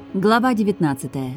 Глава 19.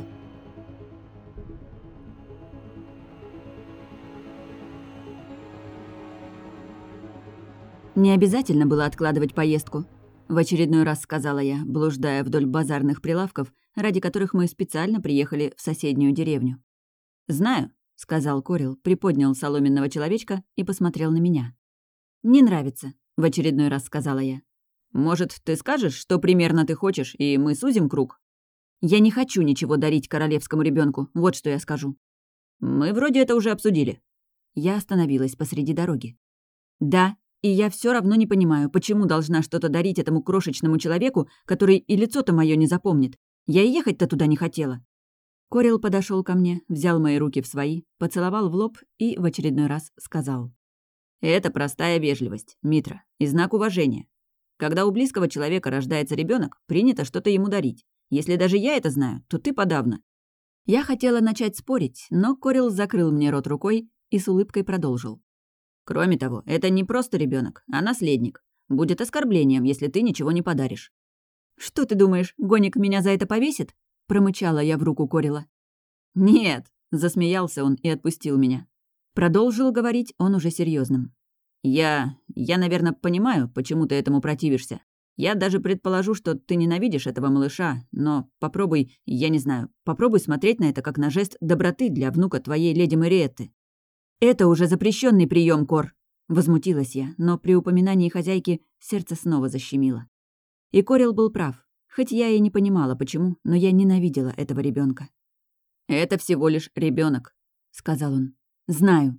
Не обязательно было откладывать поездку. В очередной раз сказала я, блуждая вдоль базарных прилавков, ради которых мы специально приехали в соседнюю деревню. «Знаю», — сказал Корил, приподнял соломенного человечка и посмотрел на меня. «Не нравится», — в очередной раз сказала я. «Может, ты скажешь, что примерно ты хочешь, и мы сузим круг?» «Я не хочу ничего дарить королевскому ребенку, вот что я скажу». «Мы вроде это уже обсудили». Я остановилась посреди дороги. «Да, и я все равно не понимаю, почему должна что-то дарить этому крошечному человеку, который и лицо-то мое не запомнит. Я и ехать-то туда не хотела». Корил подошел ко мне, взял мои руки в свои, поцеловал в лоб и в очередной раз сказал. «Это простая вежливость, Митра, и знак уважения. Когда у близкого человека рождается ребенок, принято что-то ему дарить. Если даже я это знаю, то ты подавно». Я хотела начать спорить, но Корил закрыл мне рот рукой и с улыбкой продолжил. «Кроме того, это не просто ребенок, а наследник. Будет оскорблением, если ты ничего не подаришь». «Что ты думаешь, Гоник меня за это повесит?» — промычала я в руку Корила. «Нет», — засмеялся он и отпустил меня. Продолжил говорить он уже серьезным. Я, наверное, понимаю, почему ты этому противишься. Я даже предположу, что ты ненавидишь этого малыша, но попробуй, я не знаю, попробуй смотреть на это как на жест доброты для внука твоей леди Мариетты». «Это уже запрещенный прием, Кор!» — возмутилась я, но при упоминании хозяйки сердце снова защемило. И Корил был прав. Хоть я и не понимала, почему, но я ненавидела этого ребенка. «Это всего лишь ребенок, сказал он. «Знаю».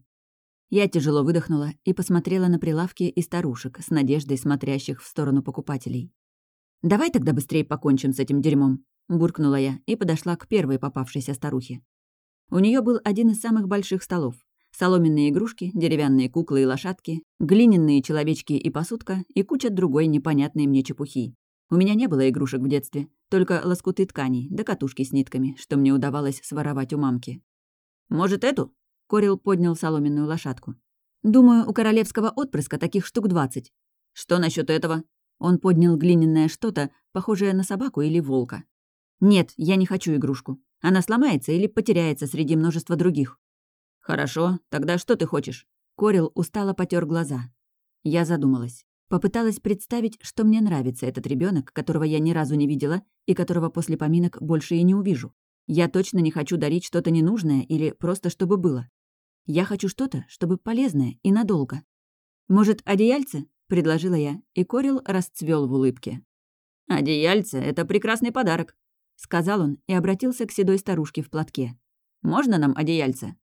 Я тяжело выдохнула и посмотрела на прилавки и старушек, с надеждой смотрящих в сторону покупателей. «Давай тогда быстрее покончим с этим дерьмом», — буркнула я и подошла к первой попавшейся старухе. У нее был один из самых больших столов. Соломенные игрушки, деревянные куклы и лошадки, глиняные человечки и посудка и куча другой непонятной мне чепухи. У меня не было игрушек в детстве, только лоскуты тканей да катушки с нитками, что мне удавалось своровать у мамки. «Может, эту?» — Корил поднял соломенную лошадку. «Думаю, у королевского отпрыска таких штук 20. «Что насчет этого?» Он поднял глиняное что-то, похожее на собаку или волка. «Нет, я не хочу игрушку. Она сломается или потеряется среди множества других». «Хорошо, тогда что ты хочешь?» Корил устало потер глаза. Я задумалась. Попыталась представить, что мне нравится этот ребенок, которого я ни разу не видела и которого после поминок больше и не увижу. Я точно не хочу дарить что-то ненужное или просто чтобы было. Я хочу что-то, чтобы полезное и надолго. «Может, одеяльце?» — предложила я, и Корил расцвел в улыбке. «Одеяльце — это прекрасный подарок», — сказал он и обратился к седой старушке в платке. «Можно нам одеяльце?»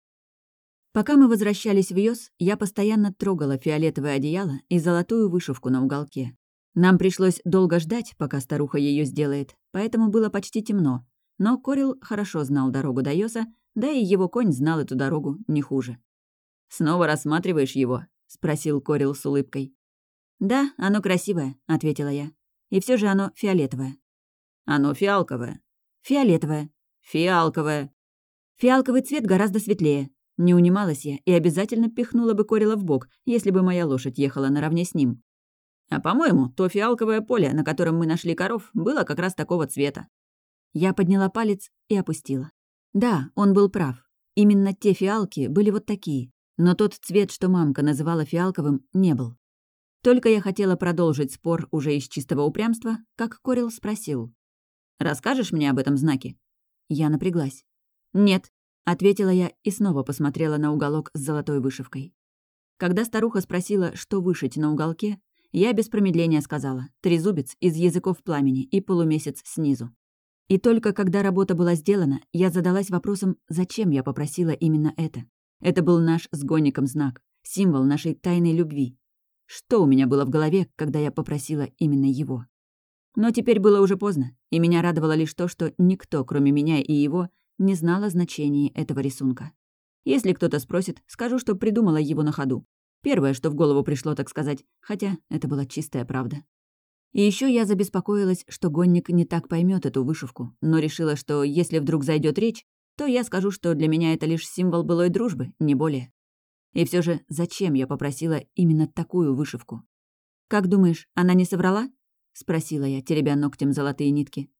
Пока мы возвращались в Йос, я постоянно трогала фиолетовое одеяло и золотую вышивку на уголке. Нам пришлось долго ждать, пока старуха ее сделает, поэтому было почти темно. Но Корил хорошо знал дорогу до Йоса, да и его конь знал эту дорогу не хуже. «Снова рассматриваешь его?» — спросил Корил с улыбкой. «Да, оно красивое», — ответила я. «И все же оно фиолетовое». «Оно фиалковое». «Фиолетовое». «Фиалковое». «Фиалковый цвет гораздо светлее». Не унималась я и обязательно пихнула бы Корила в бок, если бы моя лошадь ехала наравне с ним. «А по-моему, то фиалковое поле, на котором мы нашли коров, было как раз такого цвета». Я подняла палец и опустила. Да, он был прав. Именно те фиалки были вот такие. Но тот цвет, что мамка называла фиалковым, не был. Только я хотела продолжить спор уже из чистого упрямства, как Корил спросил. «Расскажешь мне об этом знаке?» Я напряглась. «Нет», — ответила я и снова посмотрела на уголок с золотой вышивкой. Когда старуха спросила, что вышить на уголке, я без промедления сказала «трезубец из языков пламени и полумесяц снизу». И только когда работа была сделана, я задалась вопросом, зачем я попросила именно это. Это был наш с Гоником знак, символ нашей тайной любви. Что у меня было в голове, когда я попросила именно его? Но теперь было уже поздно, и меня радовало лишь то, что никто, кроме меня и его, не знал о значении этого рисунка. Если кто-то спросит, скажу, что придумала его на ходу. Первое, что в голову пришло, так сказать, хотя это была чистая правда. И еще я забеспокоилась, что Гонник не так поймет эту вышивку, но решила, что если вдруг зайдет речь, то я скажу, что для меня это лишь символ былой дружбы, не более. И все же, зачем я попросила именно такую вышивку? «Как думаешь, она не соврала?» — спросила я, теребя ногтем золотые нитки.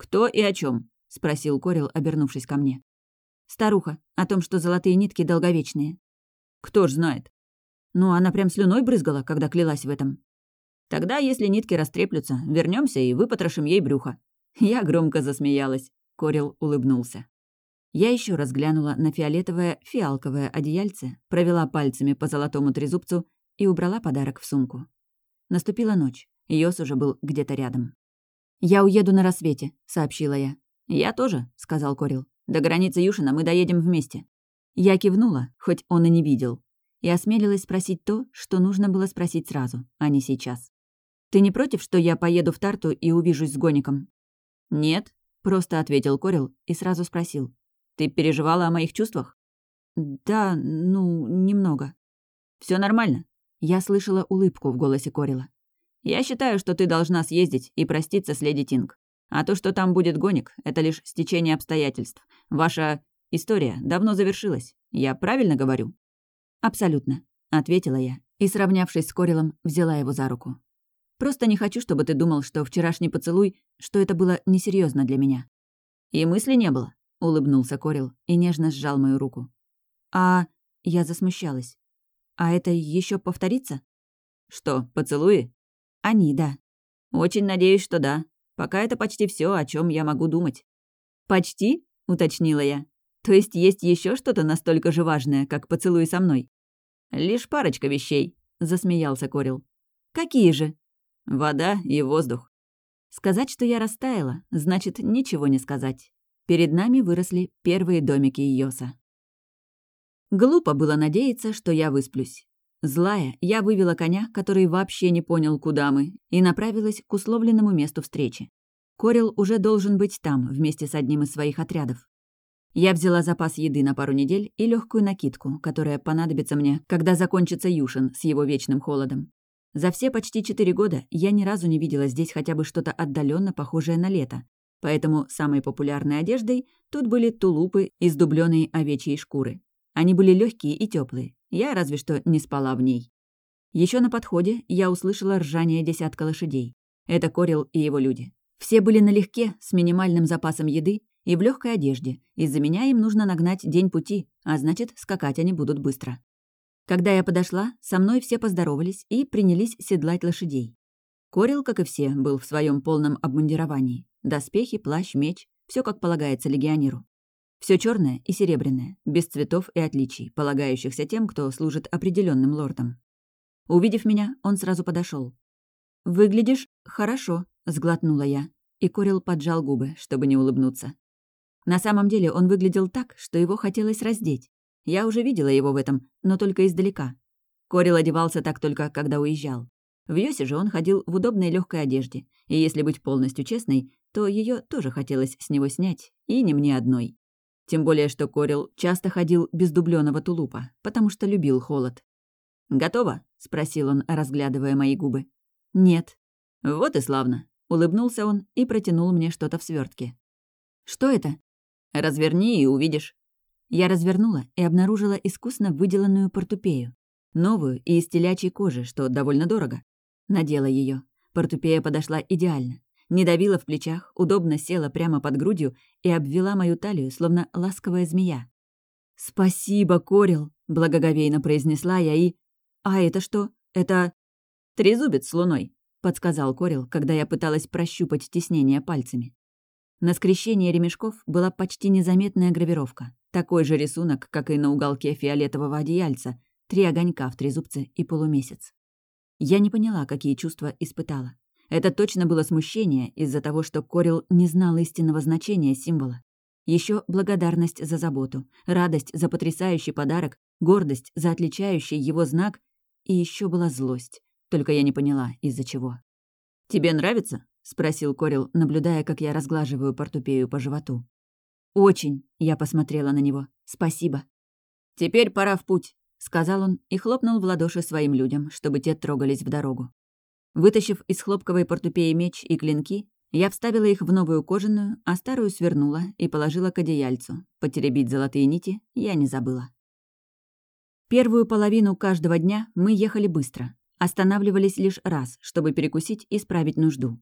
«Кто и о чем? Спросил Корил, обернувшись ко мне. «Старуха, о том, что золотые нитки долговечные». «Кто ж знает?» «Ну, она прям слюной брызгала, когда клялась в этом». «Тогда, если нитки растреплются, вернемся и выпотрошим ей брюхо». Я громко засмеялась. Корил улыбнулся. Я еще раз глянула на фиолетовое фиалковое одеяльце, провела пальцами по золотому трезубцу и убрала подарок в сумку. Наступила ночь. Йос уже был где-то рядом. «Я уеду на рассвете», — сообщила я. «Я тоже», — сказал Корил. «До границы Юшина мы доедем вместе». Я кивнула, хоть он и не видел, и осмелилась спросить то, что нужно было спросить сразу, а не сейчас. «Ты не против, что я поеду в Тарту и увижусь с Гоником?» «Нет», — просто ответил Корил и сразу спросил. «Ты переживала о моих чувствах?» «Да, ну, немного». Все нормально?» Я слышала улыбку в голосе Корила. «Я считаю, что ты должна съездить и проститься с леди Тинг. А то, что там будет Гоник, это лишь стечение обстоятельств. Ваша история давно завершилась. Я правильно говорю?» «Абсолютно», — ответила я и, сравнявшись с Корилом, взяла его за руку. «Просто не хочу, чтобы ты думал, что вчерашний поцелуй, что это было несерьезно для меня». «И мысли не было», — улыбнулся Корил и нежно сжал мою руку. «А...» — я засмущалась. «А это еще повторится?» «Что, поцелуи?» «Они, да». «Очень надеюсь, что да. Пока это почти все, о чем я могу думать». «Почти?» — уточнила я. «То есть еще что-то настолько же важное, как поцелуй со мной?» «Лишь парочка вещей», — засмеялся Корил. «Какие же?» «Вода и воздух». Сказать, что я растаяла, значит ничего не сказать. Перед нами выросли первые домики Йоса. Глупо было надеяться, что я высплюсь. Злая, я вывела коня, который вообще не понял, куда мы, и направилась к условленному месту встречи. Корил уже должен быть там, вместе с одним из своих отрядов. Я взяла запас еды на пару недель и легкую накидку, которая понадобится мне, когда закончится Юшин с его вечным холодом. За все почти 4 года я ни разу не видела здесь хотя бы что-то отдаленно похожее на лето, поэтому самой популярной одеждой тут были тулупы из дублёной овечьей шкуры. Они были легкие и теплые. Я разве что не спала в ней. Еще на подходе я услышала ржание десятка лошадей. Это Корил и его люди. Все были налегке, с минимальным запасом еды и в легкой одежде. Из-за меня им нужно нагнать день пути, а значит, скакать они будут быстро. Когда я подошла, со мной все поздоровались и принялись седлать лошадей. Корил, как и все, был в своем полном обмундировании. Доспехи, плащ, меч — все как полагается легионеру. Все черное и серебряное, без цветов и отличий, полагающихся тем, кто служит определенным лордам. Увидев меня, он сразу подошел. «Выглядишь хорошо», — сглотнула я, и Корил поджал губы, чтобы не улыбнуться. На самом деле он выглядел так, что его хотелось раздеть. Я уже видела его в этом, но только издалека. Корил одевался так только, когда уезжал. В Йосе же он ходил в удобной легкой одежде, и если быть полностью честной, то ее тоже хотелось с него снять, и не мне одной. Тем более, что Корил часто ходил без дублёного тулупа, потому что любил холод. «Готово?» — спросил он, разглядывая мои губы. «Нет». «Вот и славно», — улыбнулся он и протянул мне что-то в свёртке. «Что это?» «Разверни и увидишь». Я развернула и обнаружила искусно выделанную портупею. Новую и из телячьей кожи, что довольно дорого. Надела ее. Портупея подошла идеально. Не давила в плечах, удобно села прямо под грудью и обвела мою талию, словно ласковая змея. «Спасибо, Корил», — благоговейно произнесла я и... «А это что? Это...» «Трезубец с луной», — подсказал Корил, когда я пыталась прощупать тиснение пальцами. На скрещении ремешков была почти незаметная гравировка. Такой же рисунок, как и на уголке фиолетового одеяльца, 3 огонька в трезубце и полумесяц. Я не поняла, какие чувства испытала. Это точно было смущение из-за того, что Корил не знал истинного значения символа. Еще благодарность за заботу, радость за потрясающий подарок, гордость за отличающий его знак, и еще была злость. Только я не поняла, из-за чего. «Тебе нравится?» — спросил Корил, наблюдая, как я разглаживаю портупею по животу. «Очень», — я посмотрела на него. «Спасибо». «Теперь пора в путь», — сказал он и хлопнул в ладоши своим людям, чтобы те трогались в дорогу. Вытащив из хлопковой портупеи меч и клинки, я вставила их в новую кожаную, а старую свернула и положила к одеяльцу. Потеребить золотые нити я не забыла. Первую половину каждого дня мы ехали быстро. Останавливались лишь раз, чтобы перекусить и справить нужду.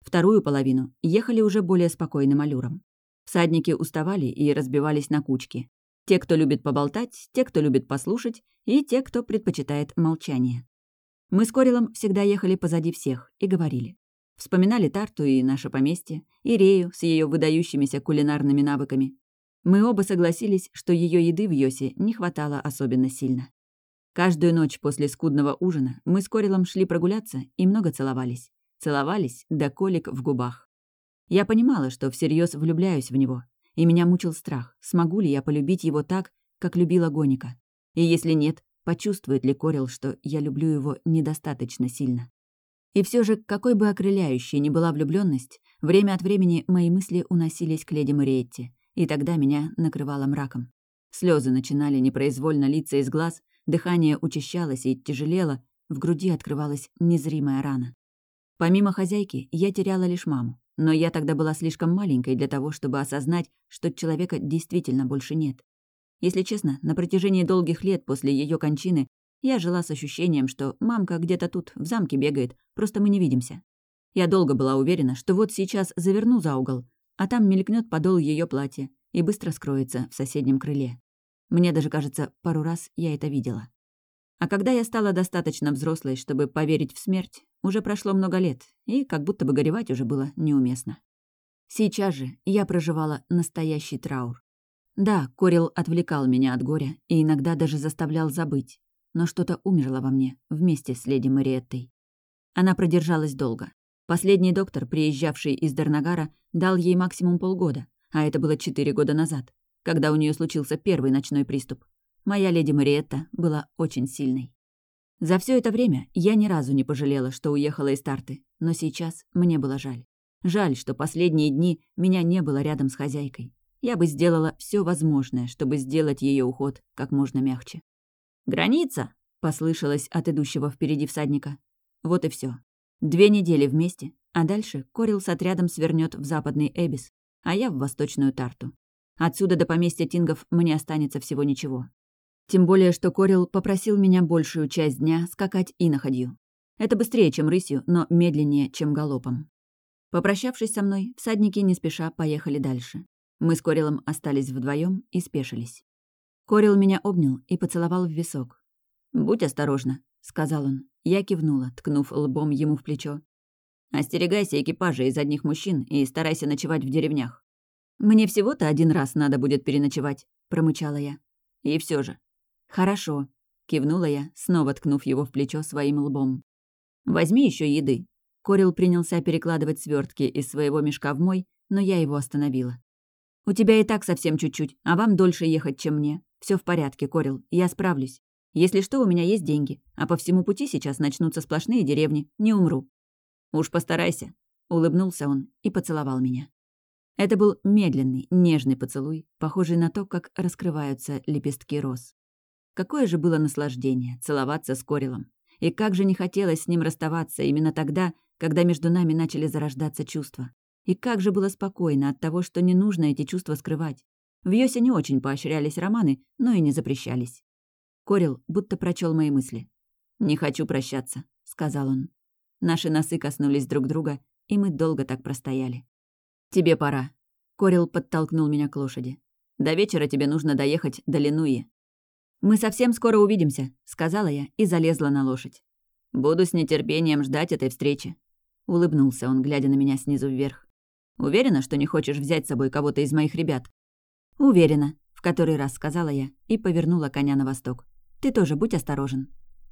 Вторую половину ехали уже более спокойным аллюром. Всадники уставали и разбивались на кучки. Те, кто любит поболтать, те, кто любит послушать, и те, кто предпочитает молчание. Мы с Корилом всегда ехали позади всех и говорили. Вспоминали Тарту и наше поместье, и Рею с ее выдающимися кулинарными навыками. Мы оба согласились, что ее еды в Йосе не хватало особенно сильно. Каждую ночь после скудного ужина мы с Корилом шли прогуляться и много целовались. Целовались до колик в губах. Я понимала, что всерьез влюбляюсь в него, и меня мучил страх, смогу ли я полюбить его так, как любила Гоника. И если нет, почувствует ли Корил, что я люблю его недостаточно сильно. И все же, какой бы окрыляющей ни была влюбленность, время от времени мои мысли уносились к леди Мариетте, и тогда меня накрывало мраком. Слезы начинали непроизвольно литься из глаз, дыхание учащалось и тяжелело, в груди открывалась незримая рана. Помимо хозяйки, я теряла лишь маму, но я тогда была слишком маленькой для того, чтобы осознать, что человека действительно больше нет. Если честно, на протяжении долгих лет после ее кончины я жила с ощущением, что мамка где-то тут, в замке бегает, просто мы не видимся. Я долго была уверена, что вот сейчас заверну за угол, а там мелькнет подол ее платья и быстро скроется в соседнем крыле. Мне даже кажется, пару раз я это видела. А когда я стала достаточно взрослой, чтобы поверить в смерть, уже прошло много лет, и как будто бы горевать уже было неуместно. Сейчас же я проживала настоящий траур. Да, Корил отвлекал меня от горя и иногда даже заставлял забыть, но что-то умерло во мне вместе с леди Мариеттой. Она продержалась долго. Последний доктор, приезжавший из Дарнагара, дал ей максимум полгода, а это было 4 года назад, когда у нее случился первый ночной приступ. Моя леди Мариетта была очень сильной. За все это время я ни разу не пожалела, что уехала из Тарты, но сейчас мне было жаль. Жаль, что последние дни меня не было рядом с хозяйкой. Я бы сделала все возможное, чтобы сделать ее уход как можно мягче. «Граница!» — послышалось от идущего впереди всадника. Вот и все. 2 недели вместе, а дальше Корил с отрядом свернет в западный Эбис, а я в восточную Тарту. Отсюда до поместья Тингов мне останется всего ничего. Тем более, что Корил попросил меня большую часть дня скакать иноходью. Это быстрее, чем рысью, но медленнее, чем галопом. Попрощавшись со мной, всадники не спеша поехали дальше. Мы с Корилом остались вдвоем и спешились. Корил меня обнял и поцеловал в висок. «Будь осторожна», — сказал он. Я кивнула, ткнув лбом ему в плечо. «Остерегайся экипажа из одних мужчин и старайся ночевать в деревнях». «Мне всего-то 1 раз надо будет переночевать», — промычала я. «И все же». «Хорошо», — кивнула я, снова ткнув его в плечо своим лбом. «Возьми еще еды». Корил принялся перекладывать свертки из своего мешка в мой, но я его остановила. «У тебя и так совсем чуть-чуть, а вам дольше ехать, чем мне. Все в порядке, Корил, я справлюсь. Если что, у меня есть деньги, а по всему пути сейчас начнутся сплошные деревни, не умру». «Уж постарайся», — улыбнулся он и поцеловал меня. Это был медленный, нежный поцелуй, похожий на то, как раскрываются лепестки роз. Какое же было наслаждение целоваться с Корилом. И как же не хотелось с ним расставаться именно тогда, когда между нами начали зарождаться чувства. И как же было спокойно от того, что не нужно эти чувства скрывать. В Йосе не очень поощрялись романы, но и не запрещались. Корил будто прочел мои мысли. «Не хочу прощаться», — сказал он. Наши носы коснулись друг друга, и мы долго так простояли. «Тебе пора». Корил подтолкнул меня к лошади. «До вечера тебе нужно доехать до Линуи». «Мы совсем скоро увидимся», — сказала я и залезла на лошадь. «Буду с нетерпением ждать этой встречи», — улыбнулся он, глядя на меня снизу вверх. «Уверена, что не хочешь взять с собой кого-то из моих ребят?» «Уверена», — в который раз сказала я и повернула коня на восток. «Ты тоже будь осторожен».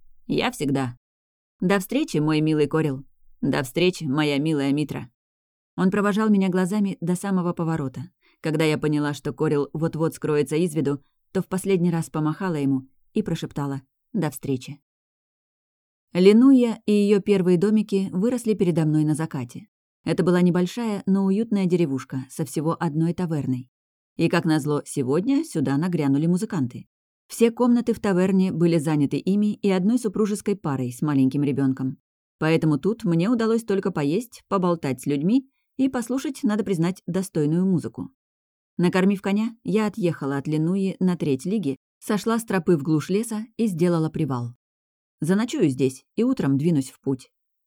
«Я всегда». «До встречи, мой милый Корил». «До встречи, моя милая Митра». Он провожал меня глазами до самого поворота. Когда я поняла, что Корил вот-вот скроется из виду, то в последний раз помахала ему и прошептала «До встречи». Линуя и ее первые домики выросли передо мной на закате. Это была небольшая, но уютная деревушка со всего одной таверной. И, как назло, сегодня сюда нагрянули музыканты. Все комнаты в таверне были заняты ими и одной супружеской парой с маленьким ребенком. Поэтому тут мне удалось только поесть, поболтать с людьми и послушать, надо признать, достойную музыку. Накормив коня, я отъехала от Линуи на 1/3 лиги, сошла с тропы в глушь леса и сделала привал. Заночую здесь и утром двинусь в путь.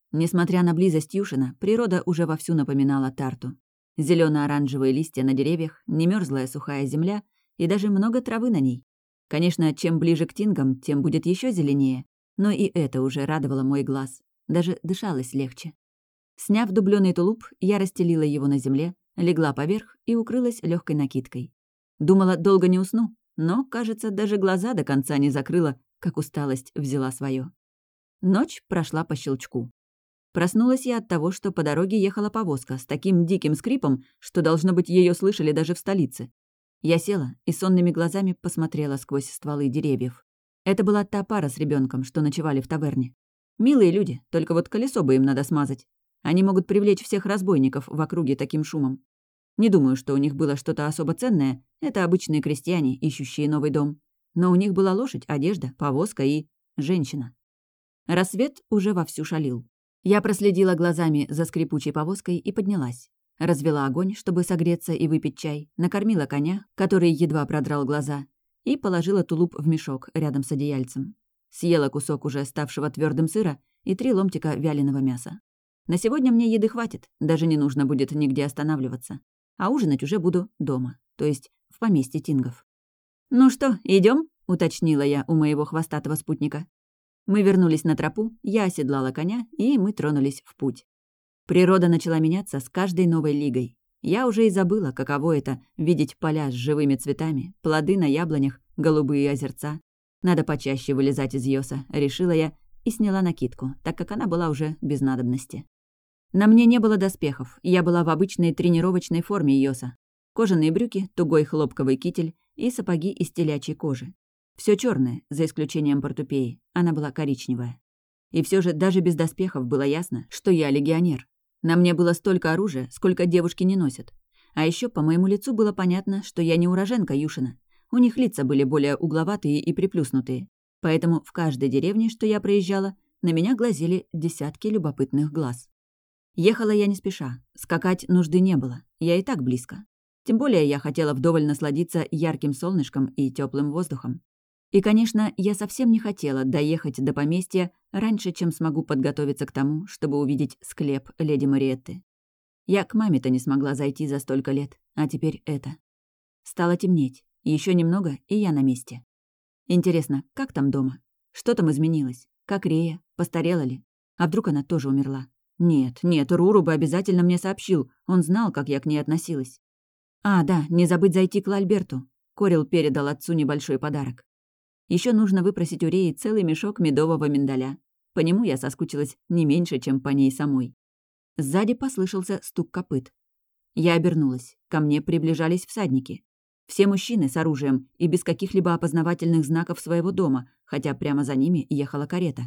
Несмотря на близость Юшина, природа уже вовсю напоминала Тарту. Зелено-оранжевые листья на деревьях, немёрзлая сухая земля и даже много травы на ней. Конечно, чем ближе к Тингам, тем будет еще зеленее, но и это уже радовало мой глаз. Даже дышалось легче. Сняв дублёный тулуп, я расстелила его на земле, легла поверх и укрылась легкой накидкой. Думала, долго не усну, но, кажется, даже глаза до конца не закрыла, как усталость взяла свое. Ночь прошла по щелчку. Проснулась я от того, что по дороге ехала повозка с таким диким скрипом, что, должно быть, ее слышали даже в столице. Я села и сонными глазами посмотрела сквозь стволы деревьев. Это была та пара с ребенком, что ночевали в таверне. Милые люди, только вот колесо бы им надо смазать. Они могут привлечь всех разбойников в округе таким шумом. Не думаю, что у них было что-то особо ценное. Это обычные крестьяне, ищущие новый дом. Но у них была лошадь, одежда, повозка и женщина. Рассвет уже вовсю шалил. Я проследила глазами за скрипучей повозкой и поднялась. Развела огонь, чтобы согреться и выпить чай, накормила коня, который едва продрал глаза, и положила тулуп в мешок рядом с одеяльцем. Съела кусок уже ставшего твердым сыра и 3 ломтика вяленого мяса. На сегодня мне еды хватит, даже не нужно будет нигде останавливаться. А ужинать уже буду дома, то есть в поместье Тингов. «Ну что, идем? Уточнила я у моего хвостатого спутника. Мы вернулись на тропу, я оседлала коня, и мы тронулись в путь. Природа начала меняться с каждой новой лигой. Я уже и забыла, каково это — видеть поля с живыми цветами, плоды на яблонях, голубые озерца. Надо почаще вылезать из йоса, решила я, и сняла накидку, так как она была уже без надобности. На мне не было доспехов, я была в обычной тренировочной форме йоса. Кожаные брюки, тугой хлопковый китель и сапоги из телячьей кожи. Все черное, за исключением портупеи, она была коричневая. И все же даже без доспехов было ясно, что я легионер. На мне было столько оружия, сколько девушки не носят. А еще по моему лицу было понятно, что я не уроженка Юшина. У них лица были более угловатые и приплюснутые. Поэтому в каждой деревне, что я проезжала, на меня глазели десятки любопытных глаз. Ехала я не спеша, скакать нужды не было, я и так близко. Тем более я хотела вдоволь насладиться ярким солнышком и теплым воздухом. И, конечно, я совсем не хотела доехать до поместья раньше, чем смогу подготовиться к тому, чтобы увидеть склеп леди Мариетты. Я к маме-то не смогла зайти за столько лет, а теперь это. Стало темнеть, еще немного, и я на месте. Интересно, как там дома? Что там изменилось? Как Рея? Постарела ли? А вдруг она тоже умерла? Нет, Руру бы обязательно мне сообщил, он знал, как я к ней относилась. А, да, не забыть зайти к Лальберту. Корил передал отцу небольшой подарок. Еще нужно выпросить у Реи целый мешок медового миндаля. По нему я соскучилась не меньше, чем по ней самой. Сзади послышался стук копыт. Я обернулась. Ко мне приближались всадники. Все мужчины с оружием и без каких-либо опознавательных знаков своего дома, хотя прямо за ними ехала карета.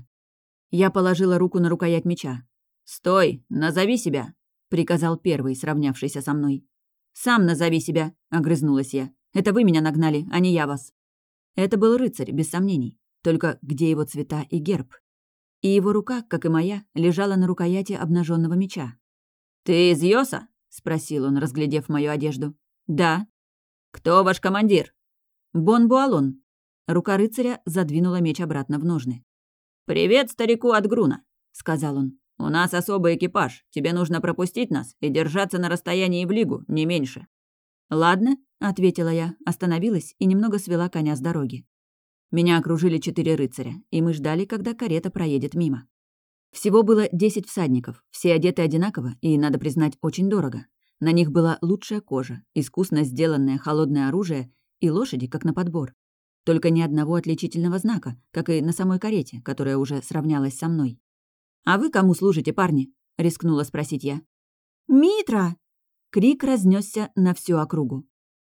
Я положила руку на рукоять меча. «Стой! Назови себя!» — приказал первый, сравнявшийся со мной. «Сам назови себя!» — огрызнулась я. «Это вы меня нагнали, а не я вас!» Это был рыцарь, без сомнений. Только где его цвета и герб? И его рука, как и моя, лежала на рукояти обнаженного меча. «Ты из Йоса?» — спросил он, разглядев мою одежду. «Да». «Кто ваш командир?» «Бон Буалон». Рука рыцаря задвинула меч обратно в ножны. «Привет старику от Груна», — сказал он. «У нас особый экипаж. Тебе нужно пропустить нас и держаться на расстоянии в лигу, не меньше». «Ладно», — ответила я, остановилась и немного свела коня с дороги. Меня окружили 4 рыцаря, и мы ждали, когда карета проедет мимо. Всего было 10 всадников, все одеты одинаково и, надо признать, очень дорого. На них была лучшая кожа, искусно сделанное холодное оружие и лошади как на подбор. Только ни одного отличительного знака, как и на самой карете, которая уже сравнялась со мной. «А вы кому служите, парни?» — рискнула спросить я. «Митра!» Крик разнесся на всю округу.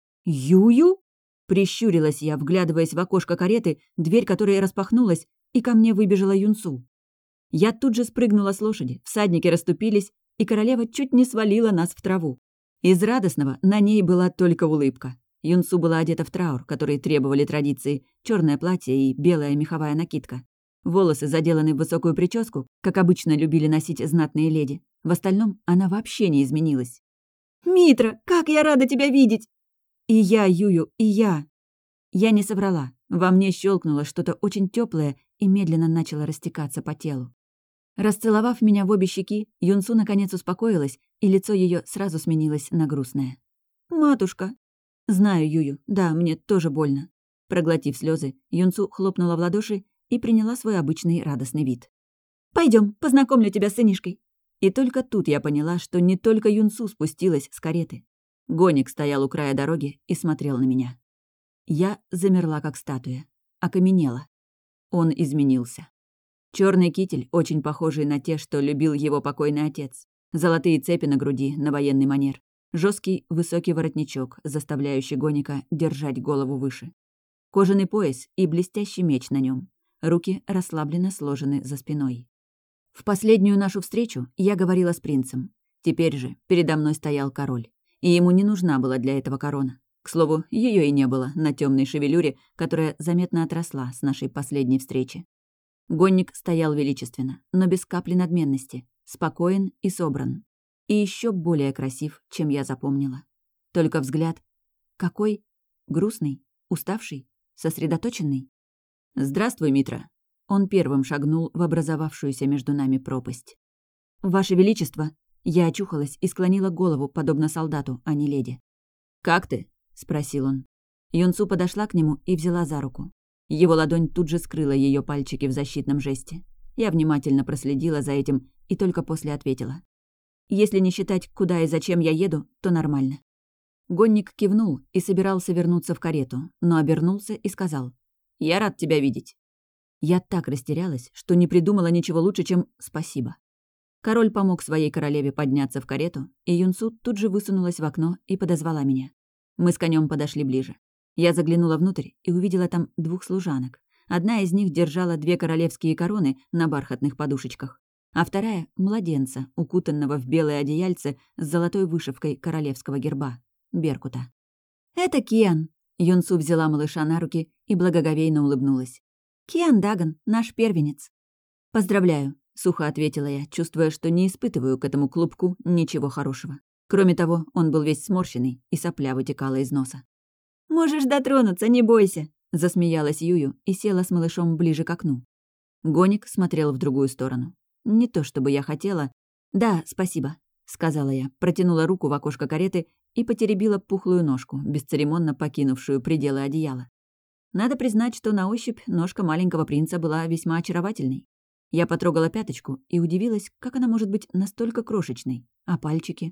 «Юю?» — прищурилась я, вглядываясь в окошко кареты, дверь которой распахнулась, и ко мне выбежала Юнсу. Я тут же спрыгнула с лошади, всадники расступились, и королева чуть не свалила нас в траву. Из радостного на ней была только улыбка. Юнсу была одета в траур, который требовали традиции, черное платье и белая меховая накидка. Волосы заделаны в высокую прическу, как обычно любили носить знатные леди. В остальном она вообще не изменилась. «Митра, как я рада тебя видеть!» «И я, Юю, и я!» Я не соврала. Во мне щелкнуло что-то очень теплое и медленно начало растекаться по телу. Расцеловав меня в обе щеки, Юнсу наконец успокоилась, и лицо ее сразу сменилось на грустное. «Матушка!» «Знаю, Юю, да, мне тоже больно». Проглотив слезы, Юнсу хлопнула в ладоши и приняла свой обычный радостный вид. Пойдем, познакомлю тебя с сынишкой». И только тут я поняла, что не только Юнсу спустилась с кареты. Гоник стоял у края дороги и смотрел на меня. Я замерла, как статуя. Окаменела. Он изменился. Черный китель, очень похожий на те, что любил его покойный отец. Золотые цепи на груди, на военный манер. Жесткий высокий воротничок, заставляющий Гоника держать голову выше. Кожаный пояс и блестящий меч на нем. Руки расслабленно сложены за спиной. В последнюю нашу встречу я говорила с принцем. Теперь же передо мной стоял король. И ему не нужна была для этого корона. К слову, ее и не было на темной шевелюре, которая заметно отросла с нашей последней встречи. Гонник стоял величественно, но без капли надменности, спокоен и собран. И еще более красив, чем я запомнила. Только взгляд... Какой? Грустный? Уставший? Сосредоточенный? «Здравствуй, Митра». Он первым шагнул в образовавшуюся между нами пропасть. «Ваше Величество!» Я очухалась и склонила голову, подобно солдату, а не леди. «Как ты?» — спросил он. Юнсу подошла к нему и взяла за руку. Его ладонь тут же скрыла ее пальчики в защитном жесте. Я внимательно проследила за этим и только после ответила. «Если не считать, куда и зачем я еду, то нормально». Гонник кивнул и собирался вернуться в карету, но обернулся и сказал: «Я рад тебя видеть». Я так растерялась, что не придумала ничего лучше, чем «спасибо». Король помог своей королеве подняться в карету, и Юнсу тут же высунулась в окно и подозвала меня. Мы с конем подошли ближе. Я заглянула внутрь и увидела там 2 служанок. Одна из них держала 2 королевские короны на бархатных подушечках, а вторая — младенца, укутанного в белое одеяльце с золотой вышивкой королевского герба — беркута. «Это Киан», — Юнсу взяла малыша на руки и благоговейно улыбнулась. «Киан Даган, наш первенец». «Поздравляю», — сухо ответила я, чувствуя, что не испытываю к этому клубку ничего хорошего. Кроме того, он был весь сморщенный, и сопля вытекала из носа. «Можешь дотронуться, не бойся», — засмеялась Юю и села с малышом ближе к окну. Гоник смотрел в другую сторону. Не то чтобы я хотела. «Да, спасибо», — сказала я, протянула руку в окошко кареты и потеребила пухлую ножку, бесцеремонно покинувшую пределы одеяла. Надо признать, что на ощупь ножка маленького принца была весьма очаровательной. Я потрогала пяточку и удивилась, как она может быть настолько крошечной. А пальчики?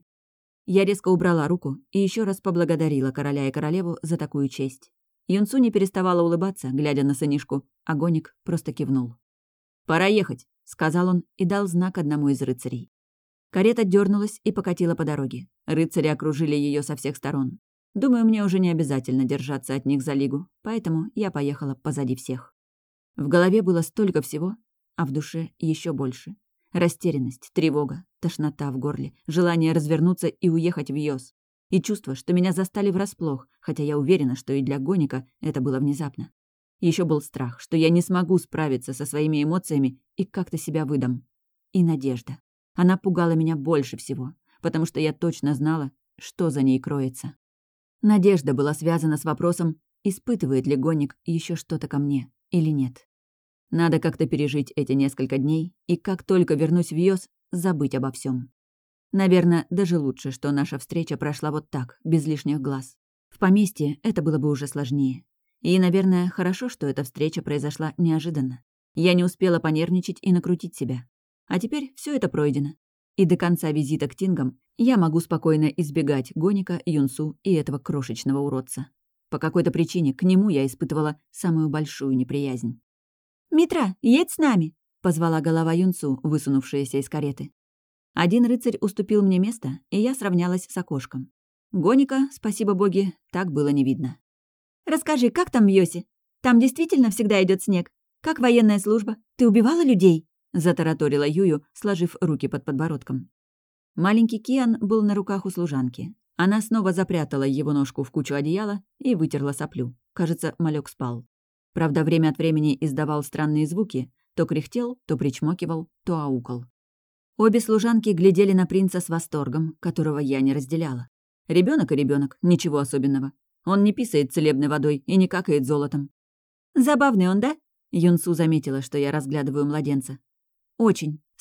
Я резко убрала руку и еще раз поблагодарила короля и королеву за такую честь. Юнсу не переставала улыбаться, глядя на сынишку, а Гоник просто кивнул. «Пора ехать», — сказал он и дал знак одному из рыцарей. Карета дернулась и покатила по дороге. Рыцари окружили ее со всех сторон. Думаю, мне уже не обязательно держаться от них за лигу, поэтому я поехала позади всех. В голове было столько всего, а в душе еще больше. Растерянность, тревога, тошнота в горле, желание развернуться и уехать в Йос. И чувство, что меня застали врасплох, хотя я уверена, что и для Гоника это было внезапно. Еще был страх, что я не смогу справиться со своими эмоциями и как-то себя выдам. И надежда. Она пугала меня больше всего, потому что я точно знала, что за ней кроется. Надежда была связана с вопросом, испытывает ли Гоник еще что-то ко мне или нет. Надо как-то пережить эти несколько дней, и как только вернусь в Йос, забыть обо всем. Наверное, даже лучше, что наша встреча прошла вот так, без лишних глаз. В поместье это было бы уже сложнее. И, наверное, хорошо, что эта встреча произошла неожиданно. Я не успела понервничать и накрутить себя. А теперь все это пройдено. И до конца визита к Тингам я могу спокойно избегать Гоника, Юнсу и этого крошечного уродца. По какой-то причине к нему я испытывала самую большую неприязнь. «Митра, едь с нами!» — позвала голова Юнсу, высунувшаяся из кареты. Один рыцарь уступил мне место, и я сравнялась с окошком. Гоника, спасибо боги, так было не видно. «Расскажи, как там в Йосе? Там действительно всегда идет снег? Как военная служба? Ты убивала людей?» — затараторила Юю, сложив руки под подбородком. Маленький Киан был на руках у служанки. Она снова запрятала его ножку в кучу одеяла и вытерла соплю. Кажется, малек спал. Правда, время от времени издавал странные звуки, то кряхтел, то причмокивал, то аукал. Обе служанки глядели на принца с восторгом, которого я не разделяла. Ребенок и ребенок, ничего особенного. Он не писает целебной водой и не какает золотом. «Забавный он, да?» Юнсу заметила, что я разглядываю младенца. «Очень», —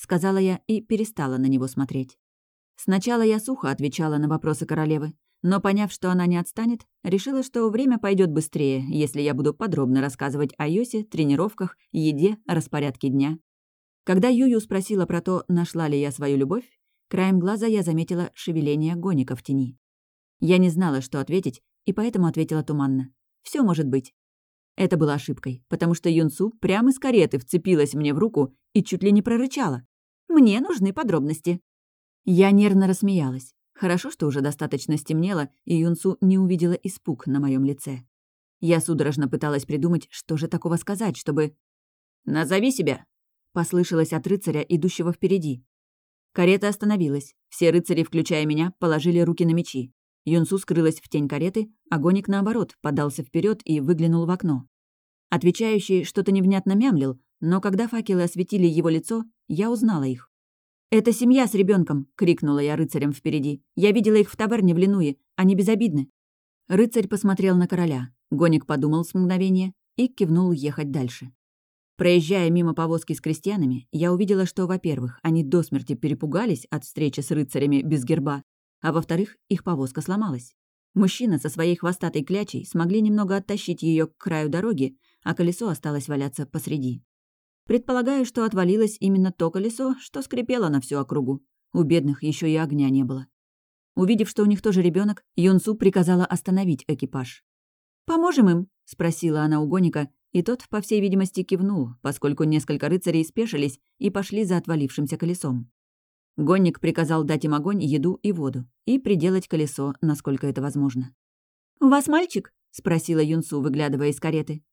сказала я и перестала на него смотреть. Сначала я сухо отвечала на вопросы королевы, но, поняв, что она не отстанет, решила, что время пойдет быстрее, если я буду подробно рассказывать о Йосе, тренировках, еде, распорядке дня. Когда Юю спросила про то, нашла ли я свою любовь, краем глаза я заметила шевеление Гоника в тени. Я не знала, что ответить, и поэтому ответила туманно. Все может быть. Это было ошибкой, потому что Юнсу прямо из кареты вцепилась мне в руку и чуть ли не прорычала. «Мне нужны подробности». Я нервно рассмеялась. Хорошо, что уже достаточно стемнело, и Юнсу не увидела испуг на моем лице. Я судорожно пыталась придумать, что же такого сказать, чтобы... «Назови себя!» — послышалось от рыцаря, идущего впереди. Карета остановилась. Все рыцари, включая меня, положили руки на мечи. Юнсу скрылась в тень кареты, а Гоник, наоборот, подался вперед и выглянул в окно. Отвечающий что-то невнятно мямлил, но когда факелы осветили его лицо, я узнала их. «Это семья с ребенком, крикнула я рыцарям впереди. «Я видела их в таверне в Линуе. Они безобидны». Рыцарь посмотрел на короля. Гоник подумал с мгновения и кивнул ехать дальше. Проезжая мимо повозки с крестьянами, я увидела, что, во-первых, они до смерти перепугались от встречи с рыцарями без герба, а во-вторых, их повозка сломалась. Мужчина со своей хвостатой клячей смогли немного оттащить ее к краю дороги, а колесо осталось валяться посреди. Предполагаю, что отвалилось именно то колесо, что скрипело на всю округу. У бедных еще и огня не было. Увидев, что у них тоже ребенок, Юнсу приказала остановить экипаж. «Поможем им?» — спросила она у Гоника, и тот, по всей видимости, кивнул, поскольку несколько рыцарей спешились и пошли за отвалившимся колесом. Гонник приказал дать им огонь, еду и воду и приделать колесо, насколько это возможно. «У вас мальчик?» — спросила Юнсу, выглядывая из кареты.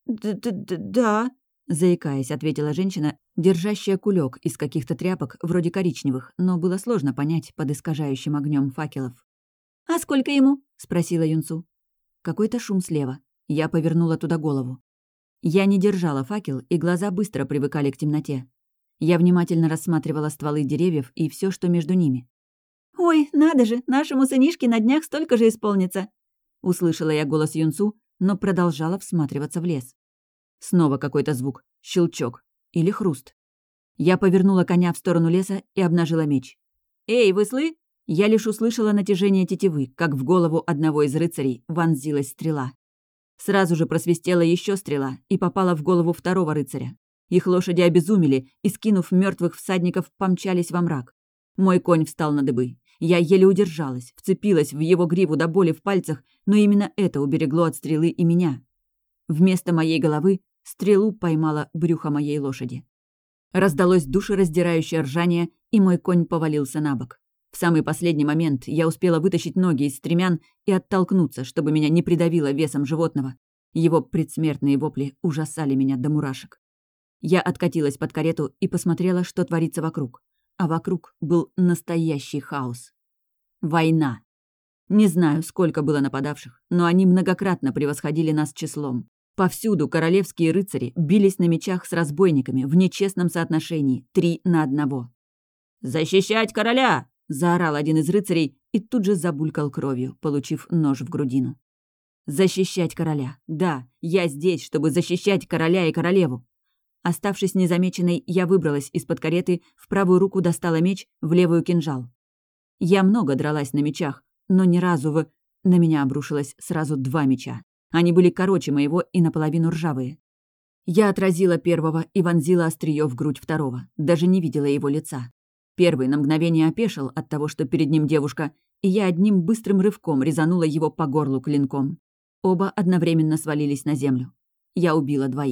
«Да», — заикаясь, ответила женщина, держащая кулек из каких-то тряпок, вроде коричневых, но было сложно понять под искажающим огнем факелов. «А сколько ему?» — спросила Юнсу. Какой-то шум слева. Я повернула туда голову. Я не держала факел, и глаза быстро привыкали к темноте. Я внимательно рассматривала стволы деревьев и все, что между ними. «Ой, надо же, нашему сынишке на днях столько же исполнится!» Услышала я голос Юнсу, но продолжала всматриваться в лес. Снова какой-то звук, щелчок или хруст. Я повернула коня в сторону леса и обнажила меч. «Эй, выслы!» Я лишь услышала натяжение тетивы, как в голову одного из рыцарей вонзилась стрела. Сразу же просвистела еще стрела и попала в голову второго рыцаря. Их лошади обезумели и, скинув мертвых всадников, помчались во мрак. Мой конь встал на дыбы. Я еле удержалась, вцепилась в его гриву до боли в пальцах, но именно это уберегло от стрелы и меня. Вместо моей головы стрелу поймала брюхо моей лошади. Раздалось душераздирающее ржание, и мой конь повалился на бок. В самый последний момент я успела вытащить ноги из стремян и оттолкнуться, чтобы меня не придавило весом животного. Его предсмертные вопли ужасали меня до мурашек. Я откатилась под карету и посмотрела, что творится вокруг. А вокруг был настоящий хаос. Война. Не знаю, сколько было нападавших, но они многократно превосходили нас числом. Повсюду королевские рыцари бились на мечах с разбойниками в нечестном соотношении 3 на 1. «Защищать короля!» — заорал один из рыцарей и тут же забулькал кровью, получив нож в грудину. «Защищать короля! Да, я здесь, чтобы защищать короля и королеву!» Оставшись незамеченной, я выбралась из-под кареты, в правую руку достала меч, в левую — кинжал. Я много дралась на мечах, но ни разу на меня обрушилось сразу 2 меча. Они были короче моего и наполовину ржавые. Я отразила первого и вонзила острие в грудь второго, даже не видела его лица. Первый на мгновение опешил от того, что перед ним девушка, и я одним быстрым рывком резанула его по горлу клинком. Оба одновременно свалились на землю. Я убила 2.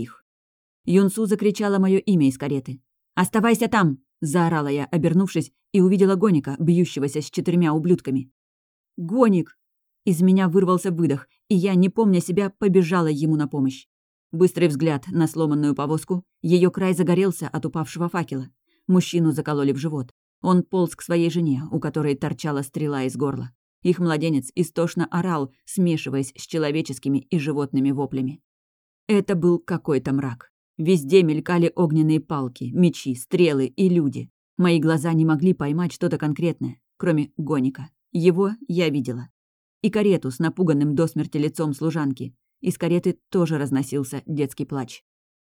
Юнсу закричала мое имя из кареты. «Оставайся там!» — заорала я, обернувшись, и увидела Гоника, бьющегося с 4 ублюдками. «Гоник!» Из меня вырвался выдох, и я, не помня себя, побежала ему на помощь. Быстрый взгляд на сломанную повозку, ее край загорелся от упавшего факела. Мужчину закололи в живот. Он полз к своей жене, у которой торчала стрела из горла. Их младенец истошно орал, смешиваясь с человеческими и животными воплями. Это был какой-то мрак. Везде мелькали огненные палки, мечи, стрелы и люди. Мои глаза не могли поймать что-то конкретное, кроме Гоника. Его я видела. И карету с напуганным до смерти лицом служанки. Из кареты тоже разносился детский плач.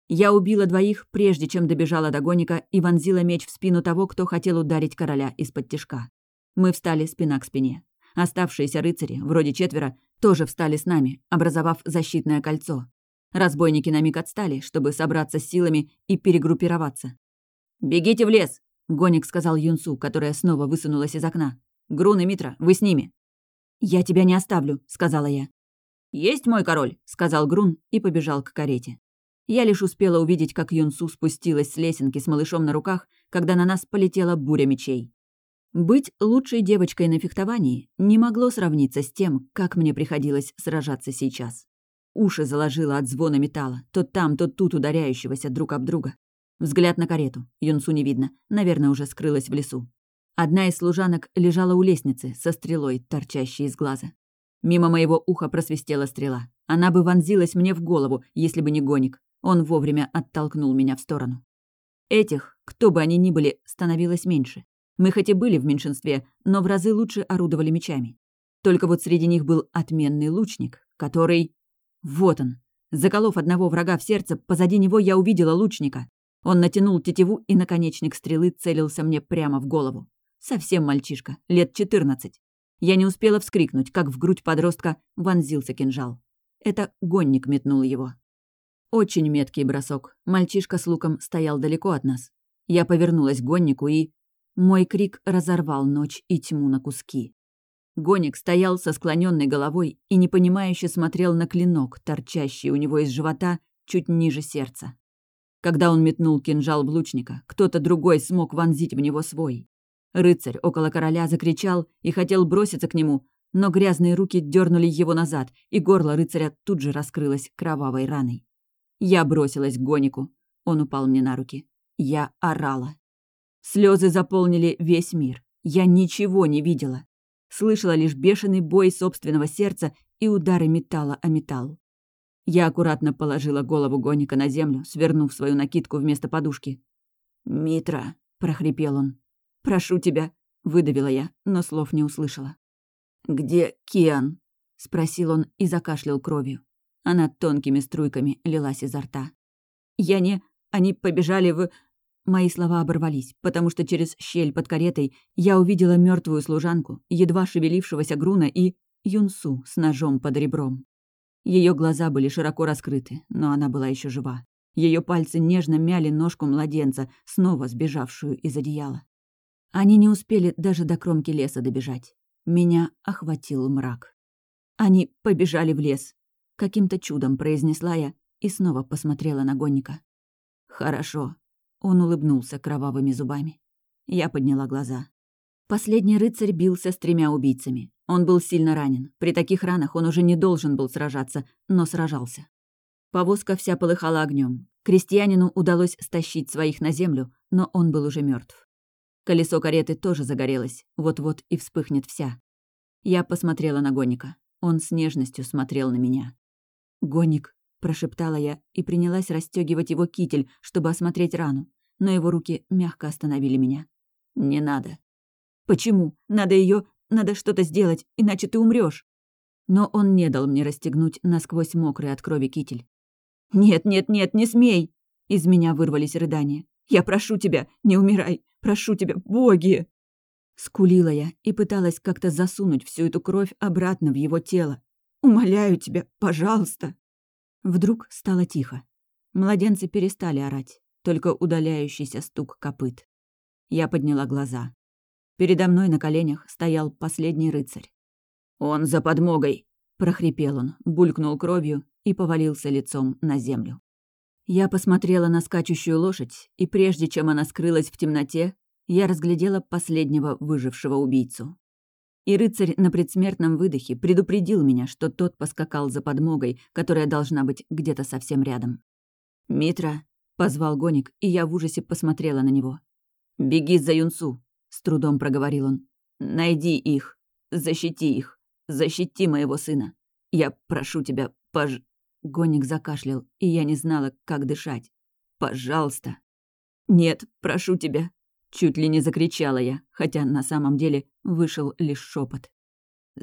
Я убила двоих, прежде чем добежала до Гоника и вонзила меч в спину того, кто хотел ударить короля из-под тишка. Мы встали спина к спине. Оставшиеся рыцари, вроде четверо, тоже встали с нами, образовав защитное кольцо. Разбойники на миг отстали, чтобы собраться с силами и перегруппироваться. «Бегите в лес!» — Гоник сказал Юнсу, которая снова высунулась из окна. «Грун и Митра, вы с ними!» «Я тебя не оставлю», — сказала я. «Есть мой король», — сказал Грун и побежал к карете. Я лишь успела увидеть, как Юнсу спустилась с лесенки с малышом на руках, когда на нас полетела буря мечей. Быть лучшей девочкой на фехтовании не могло сравниться с тем, как мне приходилось сражаться сейчас. Уши заложило от звона металла, то там, то тут ударяющегося друг об друга. Взгляд на карету. Юнсу не видно, наверное, уже скрылась в лесу. Одна из служанок лежала у лестницы со стрелой, торчащей из глаза. Мимо моего уха просвистела стрела. Она бы вонзилась мне в голову, если бы не Гоник. Он вовремя оттолкнул меня в сторону. Этих, кто бы они ни были, становилось меньше. Мы хоть и были в меньшинстве, но в разы лучше орудовали мечами. Только вот среди них был отменный лучник, который... Вот он. Заколов одного врага в сердце, позади него я увидела лучника. Он натянул тетиву, и наконечник стрелы целился мне прямо в голову. Совсем мальчишка, лет 14. Я не успела вскрикнуть, как в грудь подростка вонзился кинжал. Это Гонник метнул его. Очень меткий бросок. Мальчишка с луком стоял далеко от нас. Я повернулась к Гоннику, и... Мой крик разорвал ночь и тьму на куски. Гоник стоял со склоненной головой и непонимающе смотрел на клинок, торчащий у него из живота чуть ниже сердца. Когда он метнул кинжал в лучника, кто-то другой смог вонзить в него свой. Рыцарь около короля закричал и хотел броситься к нему, но грязные руки дернули его назад, и горло рыцаря тут же раскрылось кровавой раной. Я бросилась к Гонику. Он упал мне на руки. Я орала. Слезы заполнили весь мир. Я ничего не видела. Слышала лишь бешеный бой собственного сердца и удары металла о металл. Я аккуратно положила голову Гоника на землю, свернув свою накидку вместо подушки. «Митра», — прохрипел он. «Прошу тебя», — выдавила я, но слов не услышала. «Где Киан?» — спросил он и закашлял кровью. Она тонкими струйками лилась изо рта. «Я не... Они побежали в...» Мои слова оборвались, потому что через щель под каретой я увидела мертвую служанку, едва шевелившегося Груна и Юнсу с ножом под ребром. Ее глаза были широко раскрыты, но она была еще жива. Ее пальцы нежно мяли ножку младенца, снова сбежавшую из одеяла. Они не успели даже до кромки леса добежать. Меня охватил мрак. Они побежали в лес. Каким-то чудом произнесла я и снова посмотрела на Гонника. «Хорошо». Он улыбнулся кровавыми зубами. Я подняла глаза. Последний рыцарь бился с 3 убийцами. Он был сильно ранен. При таких ранах он уже не должен был сражаться, но сражался. Повозка вся полыхала огнем. Крестьянину удалось стащить своих на землю, но он был уже мертв. Колесо кареты тоже загорелось, вот-вот и вспыхнет вся. Я посмотрела на Гонника. Он с нежностью смотрел на меня. «Гонник», — прошептала я и принялась расстёгивать его китель, чтобы осмотреть рану, но его руки мягко остановили меня. «Не надо». «Почему? Надо что-то сделать, иначе ты умрёшь». Но он не дал мне расстегнуть насквозь мокрый от крови китель. «Нет, не смей!» Из меня вырвались рыдания. «Я прошу тебя, не умирай! Прошу тебя, боги!» Скулила я и пыталась как-то засунуть всю эту кровь обратно в его тело. «Умоляю тебя, пожалуйста!» Вдруг стало тихо. Младенцы перестали орать, только удаляющийся стук копыт. Я подняла глаза. Передо мной на коленях стоял последний рыцарь. «Он за подмогой!» — прохрипел он, булькнул кровью и повалился лицом на землю. Я посмотрела на скачущую лошадь, и прежде чем она скрылась в темноте, я разглядела последнего выжившего убийцу. И рыцарь на предсмертном выдохе предупредил меня, что тот поскакал за подмогой, которая должна быть где-то совсем рядом. «Митра!» — позвал Гоник, и я в ужасе посмотрела на него. «Беги за Юнсу!» — с трудом проговорил он. «Найди их! Защити их! Защити моего сына! Я прошу тебя, Гоник закашлял, и я не знала, как дышать. «Пожалуйста!» «Нет, прошу тебя!» Чуть ли не закричала я, хотя на самом деле вышел лишь шепот.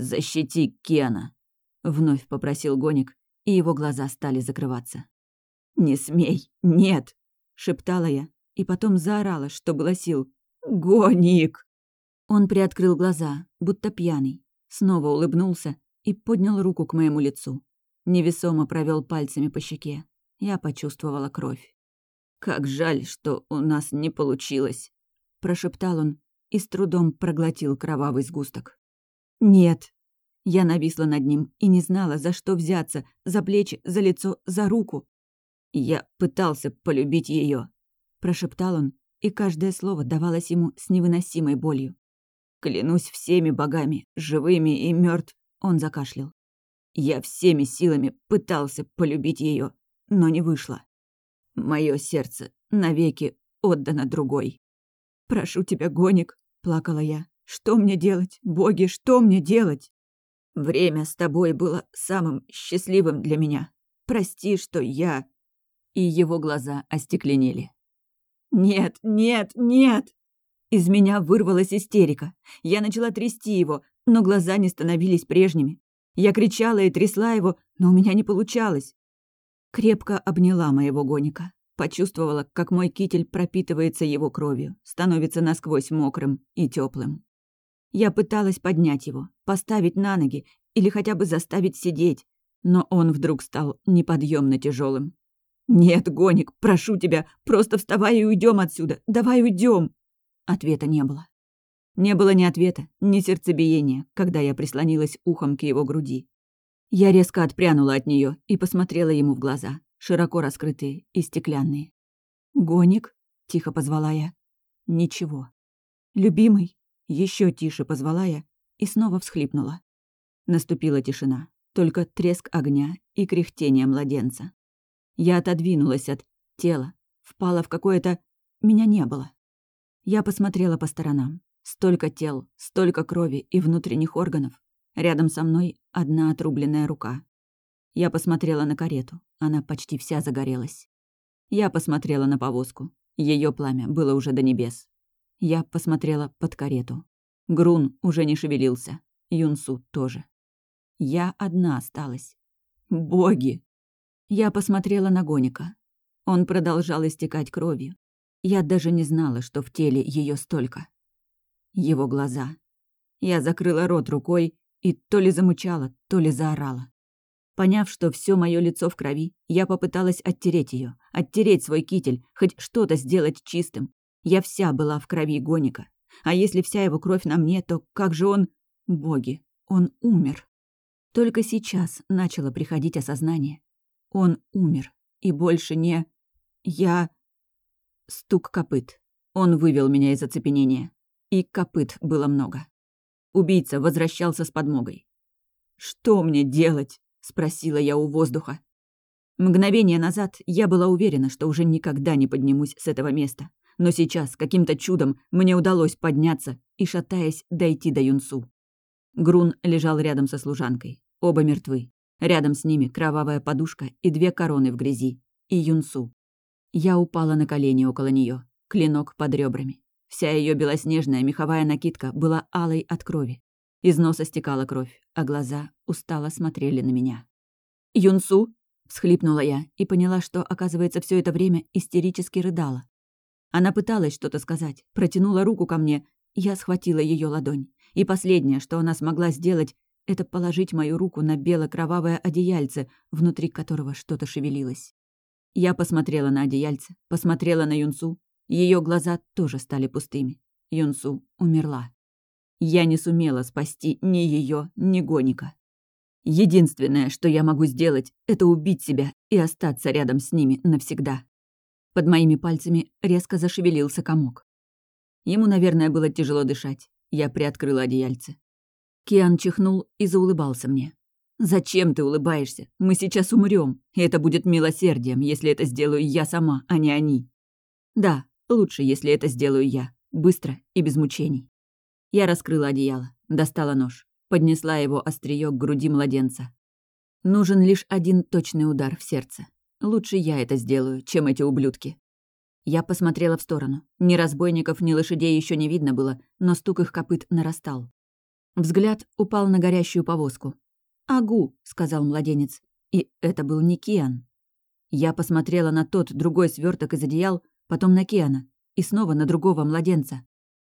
«Защити Киана!» — вновь попросил Гоник, и его глаза стали закрываться. «Не смей! Нет!» — шептала я, и потом заорала, что было сил. «Гоник!» Он приоткрыл глаза, будто пьяный, снова улыбнулся и поднял руку к моему лицу. Невесомо провел пальцами по щеке. Я почувствовала кровь. «Как жаль, что у нас не получилось!» — прошептал он и с трудом проглотил кровавый сгусток. «Нет!» Я нависла над ним и не знала, за что взяться, за плечи, за лицо, за руку. «Я пытался полюбить ее, прошептал он, и каждое слово давалось ему с невыносимой болью. «Клянусь всеми богами, живыми и мертв. Он закашлял. «Я всеми силами пытался полюбить ее, но не вышло. Мое сердце навеки отдано другой». «Прошу тебя, Гоник», — плакала я. «Что мне делать? Боги, что мне делать?» «Время с тобой было самым счастливым для меня. Прости, что я...» И его глаза остекленели. «Нет, нет, нет!» Из меня вырвалась истерика. Я начала трясти его, но глаза не становились прежними. Я кричала и трясла его, но у меня не получалось. Крепко обняла моего Гоника. Почувствовала, как мой китель пропитывается его кровью, становится насквозь мокрым и теплым. Я пыталась поднять его, поставить на ноги или хотя бы заставить сидеть, но он вдруг стал неподъемно тяжелым. «Нет, Гоник, прошу тебя, просто вставай и уйдем отсюда, давай уйдем!» Ответа не было. Не было ни ответа, ни сердцебиения, когда я прислонилась ухом к его груди. Я резко отпрянула от нее и посмотрела ему в глаза, широко раскрытые и стеклянные. «Гоник?» — тихо позвала я. Ничего. «Любимый?» — еще тише позвала я и снова всхлипнула. Наступила тишина, только треск огня и кряхтение младенца. Я отодвинулась от тела, впала в какое-то... Меня не было. Я посмотрела по сторонам. Столько тел, столько крови и внутренних органов. Рядом со мной одна отрубленная рука. Я посмотрела на карету. Она почти вся загорелась. Я посмотрела на повозку. Ее пламя было уже до небес. Я посмотрела под карету. Грун уже не шевелился. Юнсу тоже. Я одна осталась. Боги! Я посмотрела на Гоника. Он продолжал истекать кровью. Я даже не знала, что в теле ее столько. Его глаза. Я закрыла рот рукой и то ли замычала, то ли заорала. Поняв, что все мое лицо в крови, я попыталась оттереть ее, оттереть свой китель, хоть что-то сделать чистым. Я вся была в крови Гоника. А если вся его кровь на мне, то как же он... Боги, он умер. Только сейчас начало приходить осознание. Он умер, и больше не... Я... Стук копыт. Он вывел меня из оцепенения. И копыт было много. Убийца возвращался с подмогой. «Что мне делать?» — спросила я у воздуха. Мгновение назад я была уверена, что уже никогда не поднимусь с этого места. Но сейчас, каким-то чудом, мне удалось подняться и, шатаясь, дойти до Юнсу. Грун лежал рядом со служанкой. Оба мертвы. Рядом с ними кровавая подушка и 2 короны в грязи. И Юнсу. Я упала на колени около нее, клинок под ребрами. Вся ее белоснежная меховая накидка была алой от крови. Из носа стекала кровь, а глаза устало смотрели на меня. «Юнсу!» — всхлипнула я и поняла, что, оказывается, все это время истерически рыдала. Она пыталась что-то сказать, протянула руку ко мне, я схватила ее ладонь. И последнее, что она смогла сделать, это положить мою руку на бело-кровавое одеяльце, внутри которого что-то шевелилось. Я посмотрела на одеяльце, посмотрела на Юнсу. Ее глаза тоже стали пустыми. Юнсу умерла. Я не сумела спасти ни ее, ни Гоника. Единственное, что я могу сделать, это убить себя и остаться рядом с ними навсегда. Под моими пальцами резко зашевелился комок. Ему, наверное, было тяжело дышать. Я приоткрыла одеяльце. Киан чихнул и заулыбался мне. «Зачем ты улыбаешься? Мы сейчас умрем, и это будет милосердием, если это сделаю я сама, а не они». «Да, лучше, если это сделаю я. Быстро и без мучений». Я раскрыла одеяло, достала нож, поднесла его острие к груди младенца. Нужен лишь один точный удар в сердце. Лучше я это сделаю, чем эти ублюдки. Я посмотрела в сторону. Ни разбойников, ни лошадей еще не видно было, но стук их копыт нарастал. Взгляд упал на горящую повозку. «Агу», — сказал младенец. И это был не Киан. Я посмотрела на тот другой сверток из одеял, потом на Киана и снова на другого младенца.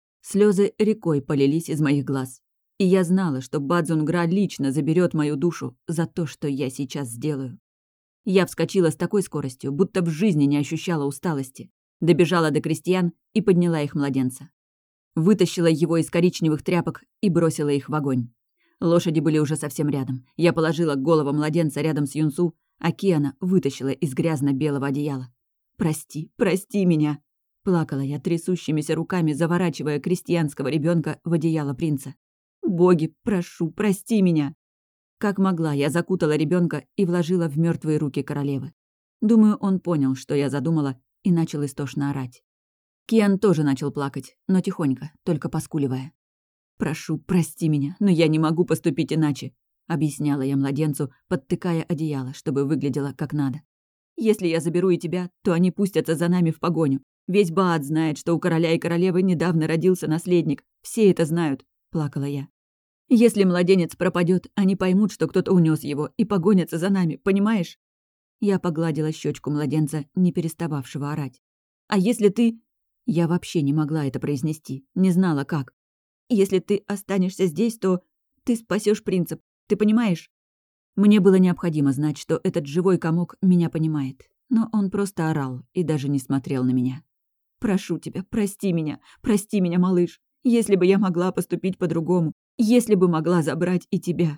Слезы рекой полились из моих глаз. И я знала, что Бадзунгра лично заберет мою душу за то, что я сейчас сделаю. Я вскочила с такой скоростью, будто в жизни не ощущала усталости. Добежала до крестьян и подняла их младенца. Вытащила его из коричневых тряпок и бросила их в огонь. Лошади были уже совсем рядом. Я положила голову младенца рядом с Юнсу, а Киана вытащила из грязно-белого одеяла. «Прости, прости меня!» Плакала я трясущимися руками, заворачивая крестьянского ребенка в одеяло принца. «Боги, прошу, прости меня!» Как могла, я закутала ребенка и вложила в мертвые руки королевы. Думаю, он понял, что я задумала, и начал истошно орать. Киан тоже начал плакать, но тихонько, только поскуливая. «Прошу, прости меня, но я не могу поступить иначе», — объясняла я младенцу, подтыкая одеяло, чтобы выглядело как надо. «Если я заберу и тебя, то они пустятся за нами в погоню. Весь Баад знает, что у короля и королевы недавно родился наследник. Все это знают», — плакала я. «Если младенец пропадет, они поймут, что кто-то унес его, и погонятся за нами, понимаешь?» Я погладила щечку младенца, не перестававшего орать. «А если ты...» Я вообще не могла это произнести, не знала как. «Если ты останешься здесь, то ты спасешь принца, ты понимаешь?» Мне было необходимо знать, что этот живой комок меня понимает, но он просто орал и даже не смотрел на меня. «Прошу тебя, прости меня, малыш. Если бы я могла поступить по-другому, если бы могла забрать и тебя».